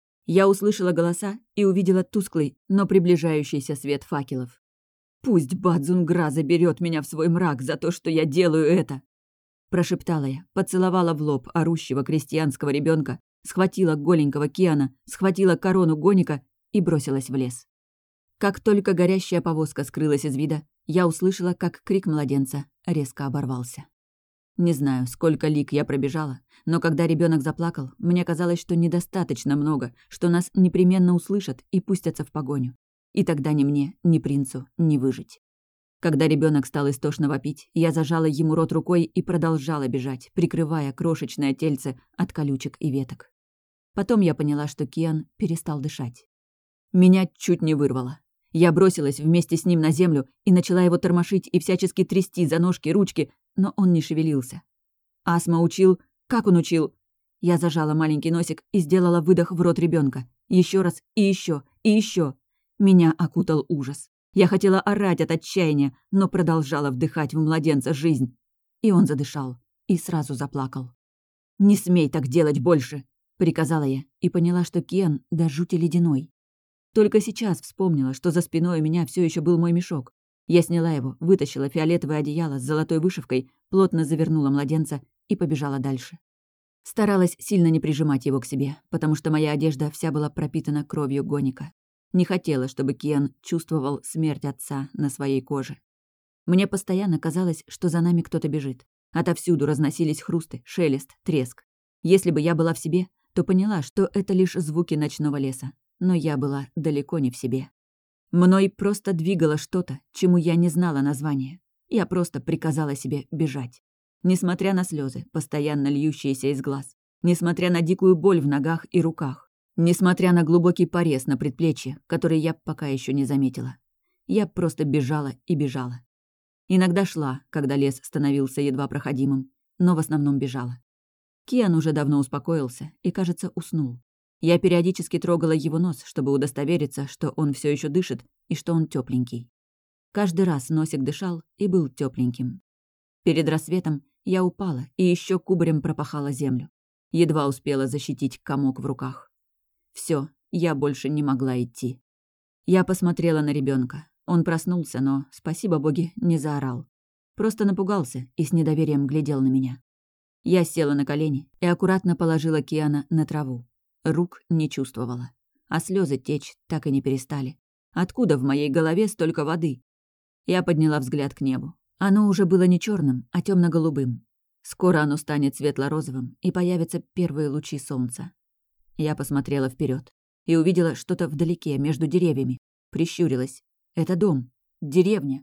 Я услышала голоса и увидела тусклый, но приближающийся свет факелов. «Пусть Бадзунгра заберет меня в свой мрак за то, что я делаю это!» Прошептала я, поцеловала в лоб орущего крестьянского ребенка, схватила голенького Киана, схватила корону Гоника и бросилась в лес. Как только горящая повозка скрылась из вида, я услышала, как крик младенца резко оборвался. Не знаю, сколько лиг я пробежала, но когда ребенок заплакал, мне казалось, что недостаточно много, что нас непременно услышат и пустятся в погоню. И тогда ни мне, ни принцу не выжить. Когда ребенок стал истошно вопить, я зажала ему рот рукой и продолжала бежать, прикрывая крошечное тельце от колючек и веток. Потом я поняла, что Киан перестал дышать. Меня чуть не вырвало. Я бросилась вместе с ним на землю и начала его тормошить и всячески трясти за ножки, ручки, но он не шевелился. Асма учил... Как он учил? Я зажала маленький носик и сделала выдох в рот ребенка. Еще раз и еще, и еще. Меня окутал ужас. Я хотела орать от отчаяния, но продолжала вдыхать в младенца жизнь. И он задышал. И сразу заплакал. «Не смей так делать больше!» — приказала я и поняла, что Киан до жути ледяной. Только сейчас вспомнила, что за спиной у меня все еще был мой мешок. Я сняла его, вытащила фиолетовое одеяло с золотой вышивкой, плотно завернула младенца и побежала дальше. Старалась сильно не прижимать его к себе, потому что моя одежда вся была пропитана кровью Гоника. Не хотела, чтобы Киан чувствовал смерть отца на своей коже. Мне постоянно казалось, что за нами кто-то бежит. Отовсюду разносились хрусты, шелест, треск. Если бы я была в себе, то поняла, что это лишь звуки ночного леса. Но я была далеко не в себе. Мной просто двигало что-то, чему я не знала названия. Я просто приказала себе бежать. Несмотря на слезы, постоянно льющиеся из глаз. Несмотря на дикую боль в ногах и руках. Несмотря на глубокий порез на предплечье, который я пока еще не заметила. Я просто бежала и бежала. Иногда шла, когда лес становился едва проходимым, но в основном бежала. Киан уже давно успокоился и, кажется, уснул. Я периодически трогала его нос, чтобы удостовериться, что он все еще дышит и что он тепленький. Каждый раз носик дышал и был тепленьким. Перед рассветом я упала и еще кубарем пропахала землю. Едва успела защитить комок в руках. Все, я больше не могла идти. Я посмотрела на ребенка. Он проснулся, но, спасибо боги, не заорал. Просто напугался и с недоверием глядел на меня. Я села на колени и аккуратно положила Киана на траву. Рук не чувствовала. А слезы течь так и не перестали. Откуда в моей голове столько воды? Я подняла взгляд к небу. Оно уже было не черным, а темно-голубым. Скоро оно станет светло-розовым, и появятся первые лучи солнца. Я посмотрела вперед и увидела что-то вдалеке, между деревьями. Прищурилась. Это дом. Деревня.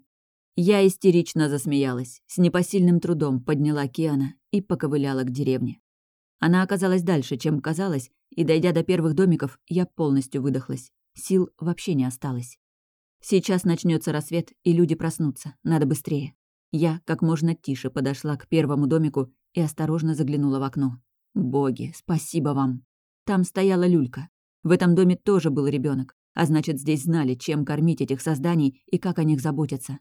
Я истерично засмеялась, с непосильным трудом подняла Киана и поковыляла к деревне. Она оказалась дальше, чем казалось, и, дойдя до первых домиков, я полностью выдохлась. Сил вообще не осталось. Сейчас начнется рассвет, и люди проснутся. Надо быстрее. Я как можно тише подошла к первому домику и осторожно заглянула в окно. Боги, спасибо вам. Там стояла люлька. В этом доме тоже был ребенок, а значит, здесь знали, чем кормить этих созданий и как о них заботиться.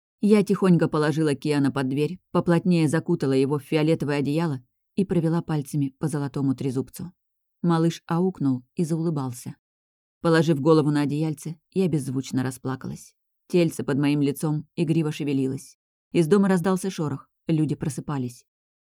Я тихонько положила Киана под дверь, поплотнее закутала его в фиолетовое одеяло и провела пальцами по золотому трезубцу. Малыш аукнул и заулыбался. Положив голову на одеяльце, я беззвучно расплакалась. Тельце под моим лицом игриво шевелилось. Из дома раздался шорох, люди просыпались.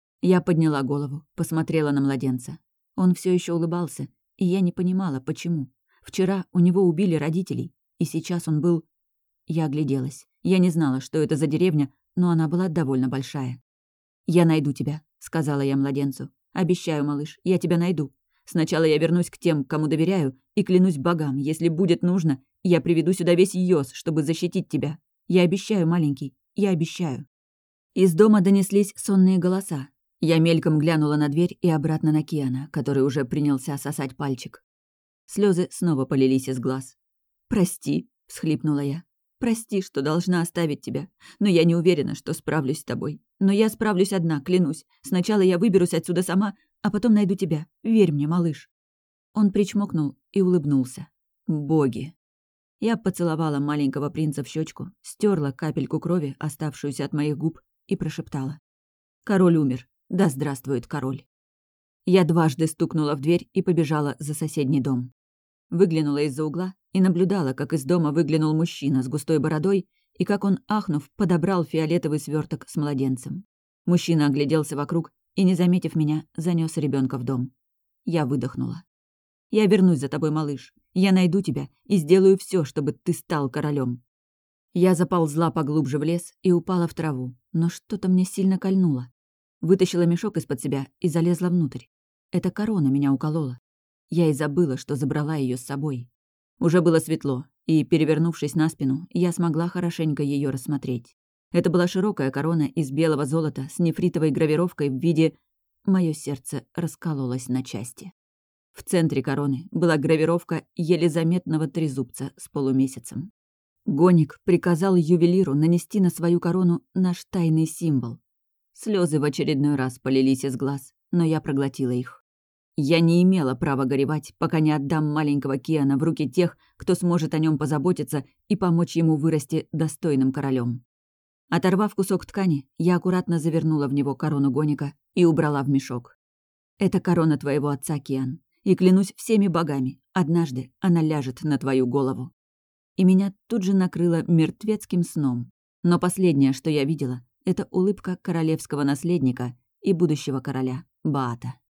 Я подняла голову, посмотрела на младенца. Он все еще улыбался, и я не понимала, почему. Вчера у него убили родителей, и сейчас он был... Я огляделась. Я не знала, что это за деревня, но она была довольно большая. «Я найду тебя», — сказала я младенцу. «Обещаю, малыш, я тебя найду. Сначала я вернусь к тем, кому доверяю, и клянусь богам, если будет нужно, я приведу сюда весь Йос, чтобы защитить тебя. Я обещаю, маленький, я обещаю». Из дома донеслись сонные голоса. Я мельком глянула на дверь и обратно на Киана, который уже принялся сосать пальчик. Слезы снова полились из глаз. «Прости», — всхлипнула я. «Прости, что должна оставить тебя. Но я не уверена, что справлюсь с тобой. Но я справлюсь одна, клянусь. Сначала я выберусь отсюда сама, а потом найду тебя. Верь мне, малыш». Он причмокнул и улыбнулся. «Боги!» Я поцеловала маленького принца в щечку, стерла капельку крови, оставшуюся от моих губ, и прошептала. «Король умер. Да здравствует король». Я дважды стукнула в дверь и побежала за соседний дом. Выглянула из-за угла и наблюдала, как из дома выглянул мужчина с густой бородой и как он, ахнув, подобрал фиолетовый сверток с младенцем. Мужчина огляделся вокруг и, не заметив меня, занёс ребенка в дом. Я выдохнула. «Я вернусь за тобой, малыш. Я найду тебя и сделаю все, чтобы ты стал королем». Я заползла поглубже в лес и упала в траву, но что-то мне сильно кольнуло. Вытащила мешок из-под себя и залезла внутрь. Эта корона меня уколола. Я и забыла, что забрала ее с собой. Уже было светло, и, перевернувшись на спину, я смогла хорошенько ее рассмотреть. Это была широкая корона из белого золота с нефритовой гравировкой в виде... Моё сердце раскололось на части. В центре короны была гравировка еле заметного трезубца с полумесяцем. Гоник приказал ювелиру нанести на свою корону наш тайный символ. Слезы в очередной раз полились из глаз, но я проглотила их. Я не имела права горевать, пока не отдам маленького Киана в руки тех, кто сможет о нем позаботиться и помочь ему вырасти достойным королем. Оторвав кусок ткани, я аккуратно завернула в него корону Гоника и убрала в мешок. «Это корона твоего отца, Киан, и клянусь всеми богами, однажды она ляжет на твою голову». И меня тут же накрыло мертвецким сном. Но последнее, что я видела, это улыбка королевского наследника и будущего короля Баата.